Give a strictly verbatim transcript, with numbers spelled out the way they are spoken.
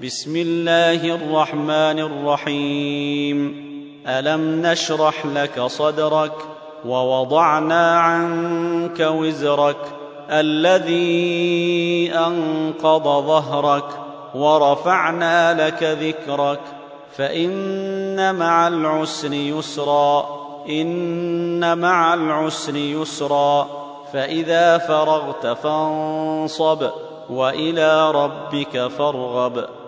بسم الله الرحمن الرحيم. ألم نشرح لك صدرك ووضعنا عنك وزرك الذي أنقض ظهرك ورفعنا لك ذكرك فإن مع العسر يسرا إن مع العسر يسرا فإذا فرغت فانصب وإلى ربك فارغب.